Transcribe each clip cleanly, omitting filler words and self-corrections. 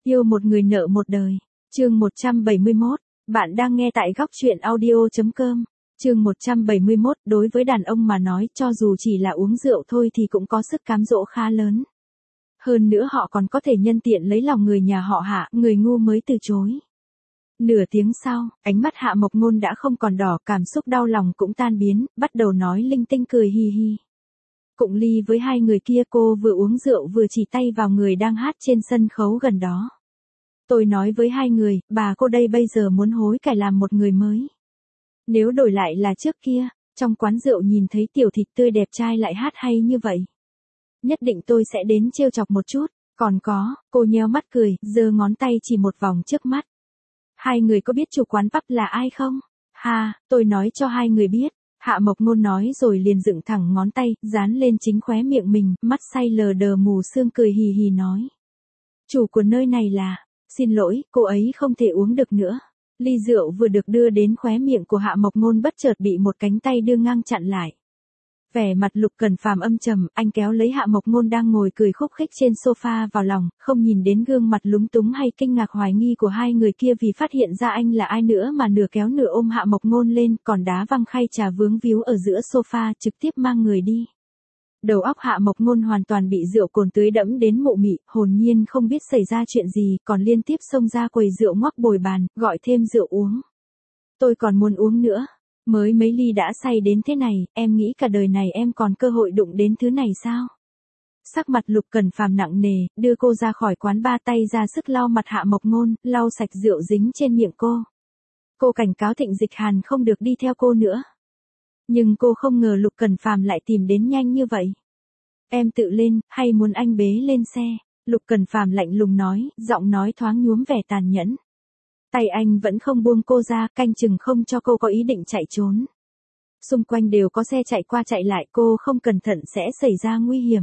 Yêu một người nợ một đời. Chương 171. Bạn đang nghe tại góc truyện audio.com. Chương 171. Đối với đàn ông mà nói, cho dù chỉ là uống rượu thôi thì cũng có sức cám dỗ khá lớn. Hơn nữa họ còn có thể nhân tiện lấy lòng người nhà họ Hạ, người ngu mới từ chối. Nửa tiếng sau, ánh mắt Hạ Mộc Ngôn đã không còn đỏ, cảm xúc đau lòng cũng tan biến, bắt đầu nói linh tinh cười hi hi. Cụng ly với hai người kia, cô vừa uống rượu vừa chỉ tay vào người đang hát trên sân khấu gần đó. Tôi nói với hai người, bà cô đây bây giờ muốn hối cải làm một người mới. Nếu đổi lại là trước kia, trong quán rượu nhìn thấy tiểu thịt tươi đẹp trai lại hát hay như vậy, nhất định tôi sẽ đến trêu chọc một chút. Còn có, cô nheo mắt cười, giơ ngón tay chỉ một vòng trước mắt. Hai người có biết chủ quán pub là ai không? Ha, tôi nói cho hai người biết. Hạ Mộc Ngôn nói rồi liền dựng thẳng ngón tay, dán lên chính khóe miệng mình, mắt say lờ đờ mù sương cười hì hì nói. Chủ của nơi này là, xin lỗi, cô ấy không thể uống được nữa. Ly rượu vừa được đưa đến khóe miệng của Hạ Mộc Ngôn bất chợt bị một cánh tay đưa ngang chặn lại. Vẻ mặt Lục Cẩn Phàm âm trầm, anh kéo lấy Hạ Mộc Ngôn đang ngồi cười khúc khích trên sofa vào lòng, không nhìn đến gương mặt lúng túng hay kinh ngạc hoài nghi của hai người kia vì phát hiện ra anh là ai nữa mà nửa kéo nửa ôm Hạ Mộc Ngôn lên, còn đá văng khay trà vướng víu ở giữa sofa, trực tiếp mang người đi. Đầu óc Hạ Mộc Ngôn hoàn toàn bị rượu cồn tưới đẫm đến mụ mị, hồn nhiên không biết xảy ra chuyện gì, còn liên tiếp xông ra quầy rượu ngoắc bồi bàn, gọi thêm rượu uống. Tôi còn muốn uống nữa. Mới mấy ly đã say đến thế này, em nghĩ cả đời này em còn cơ hội đụng đến thứ này sao? Sắc mặt Lục Cẩn Phàm nặng nề, đưa cô ra khỏi quán ba, tay ra sức lau mặt Hạ Mộc Ngôn, lau sạch rượu dính trên miệng cô. Cô cảnh cáo Thịnh Dịch Hàn không được đi theo cô nữa. Nhưng cô không ngờ Lục Cẩn Phàm lại tìm đến nhanh như vậy. Em tự lên, hay muốn anh bế lên xe? Lục Cẩn Phàm lạnh lùng nói, giọng nói thoáng nhuốm vẻ tàn nhẫn. Tay anh vẫn không buông cô ra, canh chừng không cho cô có ý định chạy trốn. Xung quanh đều có xe chạy qua chạy lại, cô không cẩn thận sẽ xảy ra nguy hiểm.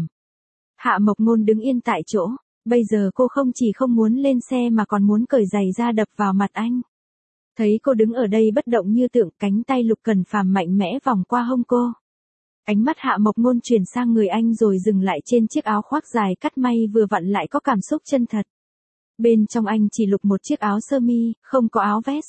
Hạ Mộc Ngôn đứng yên tại chỗ, bây giờ cô không chỉ không muốn lên xe mà còn muốn cởi giày ra đập vào mặt anh. Thấy cô đứng ở đây bất động như tượng, cánh tay Lục Cẩn Phàm mạnh mẽ vòng qua hông cô. Ánh mắt Hạ Mộc Ngôn chuyển sang người anh rồi dừng lại trên chiếc áo khoác dài cắt may vừa vặn lại có cảm xúc chân thật. Bên trong anh chỉ lục một chiếc áo sơ mi, không có áo vest.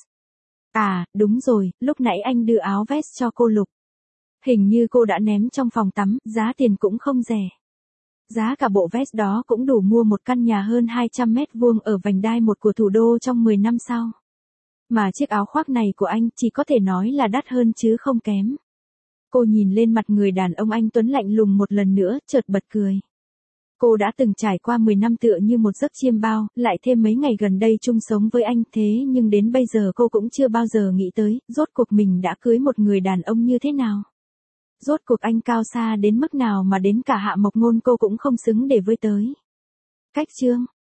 À, đúng rồi, lúc nãy anh đưa áo vest cho cô lục. Hình như cô đã ném trong phòng tắm, giá tiền cũng không rẻ. Giá cả bộ vest đó cũng đủ mua một căn nhà hơn 200 mét vuông ở vành đai một của thủ đô trong 10 năm sau. Mà chiếc áo khoác này của anh chỉ có thể nói là đắt hơn chứ không kém. Cô nhìn lên mặt người đàn ông anh tuấn lạnh lùng một lần nữa, chợt bật cười. Cô đã từng trải qua 10 năm tựa như một giấc chiêm bao, lại thêm mấy ngày gần đây chung sống với anh, thế nhưng đến bây giờ cô cũng chưa bao giờ nghĩ tới, rốt cuộc mình đã cưới một người đàn ông như thế nào. Rốt cuộc anh cao xa đến mức nào mà đến cả Hạ Mộc Ngôn cô cũng không xứng để với tới. Cách chương